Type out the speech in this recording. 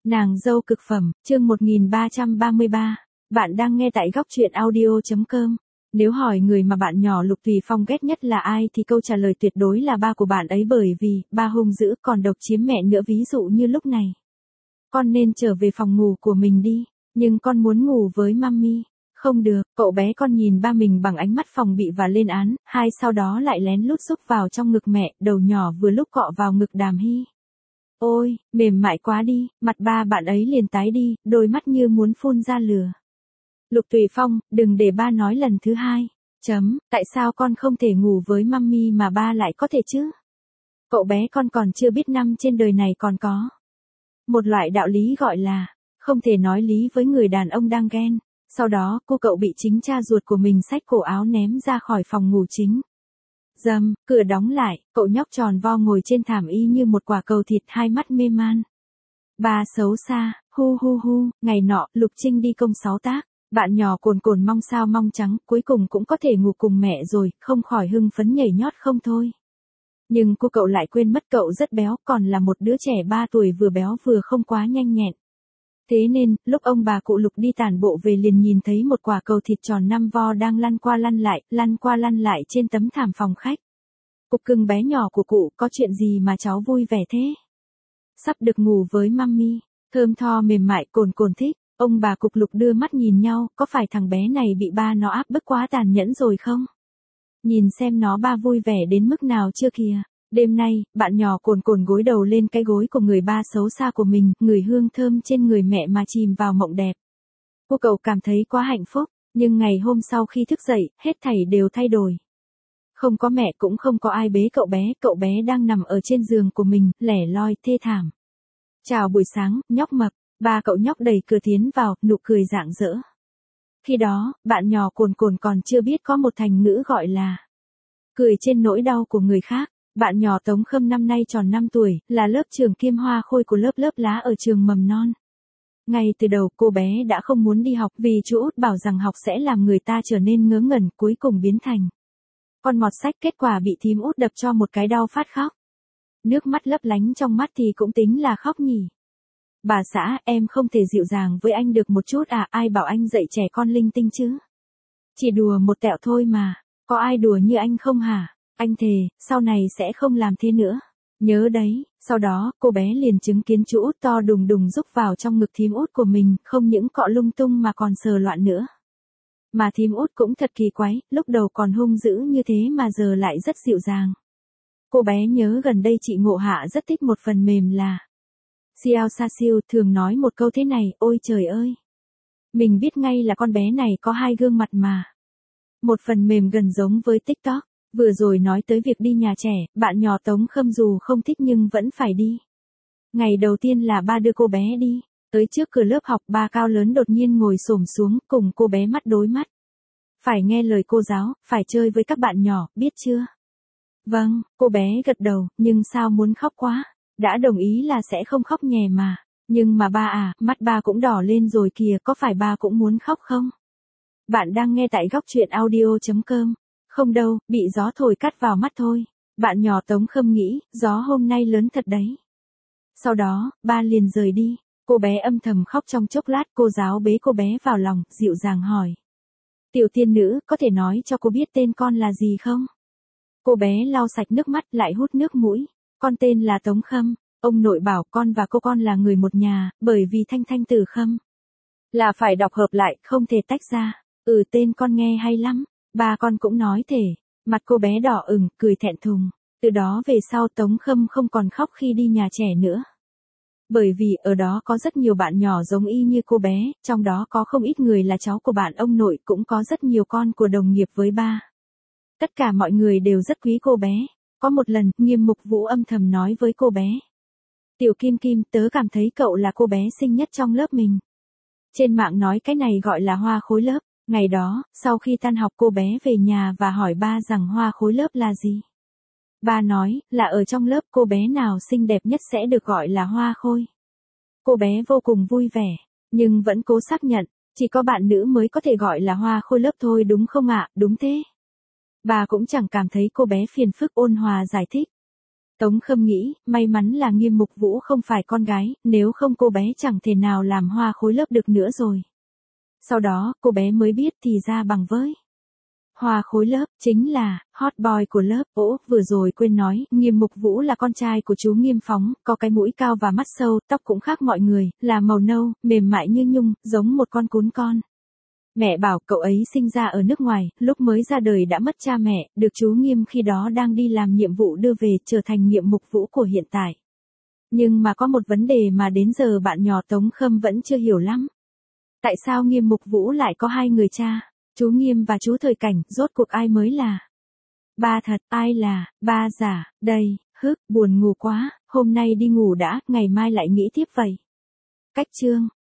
Nàng dâu cực phẩm, chương 1333. Bạn đang nghe tại góc truyện audio.com. Nếu hỏi người mà bạn nhỏ Lục Thùy Phong ghét nhất là ai thì câu trả lời tuyệt đối là ba của bạn ấy, bởi vì ba hung dữ còn độc chiếm mẹ nữa. Ví dụ như lúc này, con nên trở về phòng ngủ của mình đi, nhưng con muốn ngủ với mami. Không được, cậu bé con nhìn ba mình bằng ánh mắt phòng bị và lên án, sau đó lại lén lút xúc vào trong ngực mẹ, đầu nhỏ vừa lúc cọ vào ngực Đàm Hy. Ôi, mềm mại quá đi, mặt ba bạn ấy liền tái đi, đôi mắt như muốn phun ra lửa. Lục Thùy Phong, đừng để ba nói lần thứ hai. Tại sao con không thể ngủ với mami mà ba lại có thể chứ? Cậu bé con còn chưa biết năm trên đời này còn có một loại đạo lý gọi là không thể nói lý với người đàn ông đang ghen. Sau đó, cậu bị chính cha ruột của mình xách cổ áo ném ra khỏi phòng ngủ chính. Cửa đóng lại, cậu nhóc tròn vo ngồi trên thảm y như một quả cầu thịt, hai mắt mê man. Ba xấu xa, hu, ngày nọ, Lục Trinh đi công 6 tác, bạn nhỏ cồn cồn mong sao mong trắng, cuối cùng cũng có thể ngủ cùng mẹ rồi, không khỏi hưng phấn nhảy nhót không thôi. Nhưng cậu lại quên mất cậu rất béo, còn là một đứa trẻ 3 tuổi, vừa béo vừa không quá nhanh nhẹn. Thế nên, lúc ông bà cụ Lục đi tản bộ về liền nhìn thấy một quả cầu thịt tròn 5 vo đang lăn qua lăn lại trên tấm thảm phòng khách. Cục cưng bé nhỏ của cụ, có chuyện gì mà cháu vui vẻ thế? Sắp được ngủ với mami, thơm tho mềm mại, cồn cồn thích. Ông bà Cục Lục đưa mắt nhìn nhau, có phải thằng bé này bị ba nó áp bức quá tàn nhẫn rồi không? Nhìn xem nó ba vui vẻ đến mức nào chưa kìa. Đêm nay, bạn nhỏ cồn cồn gối đầu lên cái gối của người ba xấu xa của mình, ngửi hương thơm trên người mẹ mà chìm vào mộng đẹp. Cậu cảm thấy quá hạnh phúc, nhưng ngày hôm sau khi thức dậy, hết thảy đều thay đổi. Không có mẹ, cũng không có ai bế cậu bé đang nằm ở trên giường của mình, lẻ loi, thê thảm. Chào buổi sáng, nhóc mập, ba cậu nhóc đẩy cửa tiến vào, nụ cười rạng rỡ. Khi đó, bạn nhỏ cồn cồn còn chưa biết có một thành ngữ gọi là cười trên nỗi đau của người khác. Bạn nhỏ Tống Khâm năm nay tròn 5 tuổi, là lớp trưởng kiêm hoa khôi của lớp lá ở trường mầm non. Ngay từ đầu cô bé đã không muốn đi học vì chú Út bảo rằng học sẽ làm người ta trở nên ngớ ngẩn, cuối cùng biến thành con mọt sách, kết quả bị thím Út đập cho một cái đau phát khóc. Nước mắt lấp lánh trong mắt thì cũng tính là khóc nhỉ. Bà xã, em không thể dịu dàng với anh được một chút à, ai bảo anh dạy trẻ con linh tinh chứ? Chỉ đùa một tẹo thôi mà, có ai đùa như anh không hả? Anh thề, sau này sẽ không làm thế nữa. Nhớ đấy, sau đó, cô bé liền chứng kiến chú Út to đùng đùng rúc vào trong ngực thím Út của mình, không những cọ lung tung mà còn sờ loạn nữa. Mà thím Út cũng thật kỳ quái, lúc đầu còn hung dữ như thế mà giờ lại rất dịu dàng. Cô bé nhớ gần đây chị Ngộ Hạ rất thích một phần mềm là Xiao Sa Siêu, thường nói một câu thế này, ôi trời ơi. Mình biết ngay là con bé này có hai gương mặt mà. Một phần mềm gần giống với TikTok. Vừa rồi nói tới việc đi nhà trẻ, bạn nhỏ Tống Khâm dù không thích nhưng vẫn phải đi. Ngày đầu tiên là ba đưa cô bé đi. Tới trước cửa lớp học, ba cao lớn đột nhiên ngồi xổm xuống cùng cô bé mắt đối mắt. Phải nghe lời cô giáo, phải chơi với các bạn nhỏ, biết chưa? Vâng, cô bé gật đầu, nhưng sao muốn khóc quá. Đã đồng ý là sẽ không khóc nhè mà. Nhưng mà ba à, mắt ba cũng đỏ lên rồi kìa, có phải ba cũng muốn khóc không? Bạn đang nghe tại góc truyện audio.com. Không đâu, bị gió thổi cắt vào mắt thôi. Bạn nhỏ Tống Khâm nghĩ, gió hôm nay lớn thật đấy. Sau đó, ba liền rời đi. Cô bé âm thầm khóc trong chốc lát, cô giáo bế cô bé vào lòng, dịu dàng hỏi. Tiểu tiên nữ, có thể nói cho cô biết tên con là gì không? Cô bé lau sạch nước mắt lại hút nước mũi. Con tên là Tống Khâm. Ông nội bảo con và cô con là người một nhà, bởi vì Thanh Thanh Tử Khâm là phải đọc hợp lại, không thể tách ra. Tên con nghe hay lắm. Ba con cũng nói thể. Mặt cô bé đỏ ửng, cười thẹn thùng. Từ đó về sau Tống Khâm không còn khóc khi đi nhà trẻ nữa. Bởi vì ở đó có rất nhiều bạn nhỏ giống y như cô bé, trong đó có không ít người là cháu của bạn ông nội, cũng có rất nhiều con của đồng nghiệp với ba. Tất cả mọi người đều rất quý cô bé. Có một lần, Nghiêm Mục Vũ âm thầm nói với cô bé. Tiểu Kim Kim, tớ cảm thấy cậu là cô bé xinh nhất trong lớp mình. Trên mạng nói cái này gọi là hoa khối lớp. Ngày đó, sau khi tan học cô bé về nhà và hỏi ba rằng hoa khối lớp là gì. Ba nói, là ở trong lớp cô bé nào xinh đẹp nhất sẽ được gọi là hoa khôi. Cô bé vô cùng vui vẻ, nhưng vẫn cố xác nhận, chỉ có bạn nữ mới có thể gọi là hoa khôi lớp thôi đúng không ạ? Đúng thế. Bà cũng chẳng cảm thấy cô bé phiền phức, ôn hòa giải thích. Tống Khâm nghĩ, may mắn là Nghiêm Mục Vũ không phải con gái, nếu không cô bé chẳng thể nào làm hoa khối lớp được nữa rồi. Sau đó, cô bé mới biết thì ra bằng với. Hoa khối lớp, chính là, hot boy của lớp. Ố, vừa rồi quên nói, Nghiêm Mục Vũ là con trai của chú Nghiêm Phóng, có cái mũi cao và mắt sâu, tóc cũng khác mọi người, là màu nâu, mềm mại như nhung, giống một con cún con. Mẹ bảo cậu ấy sinh ra ở nước ngoài, lúc mới ra đời đã mất cha mẹ, được chú Nghiêm khi đó đang đi làm nhiệm vụ đưa về, trở thành Nghiêm Mục Vũ của hiện tại. Nhưng mà có một vấn đề mà đến giờ bạn nhỏ Tống Khâm vẫn chưa hiểu lắm. Tại sao Nghiêm Mục Vũ lại có hai người cha? Chú Nghiêm và chú Thời Cảnh, rốt cuộc ai mới là ba thật, ai là ba giả? Đây, buồn ngủ quá, hôm nay đi ngủ đã, ngày mai lại nghĩ tiếp vậy. Cách chương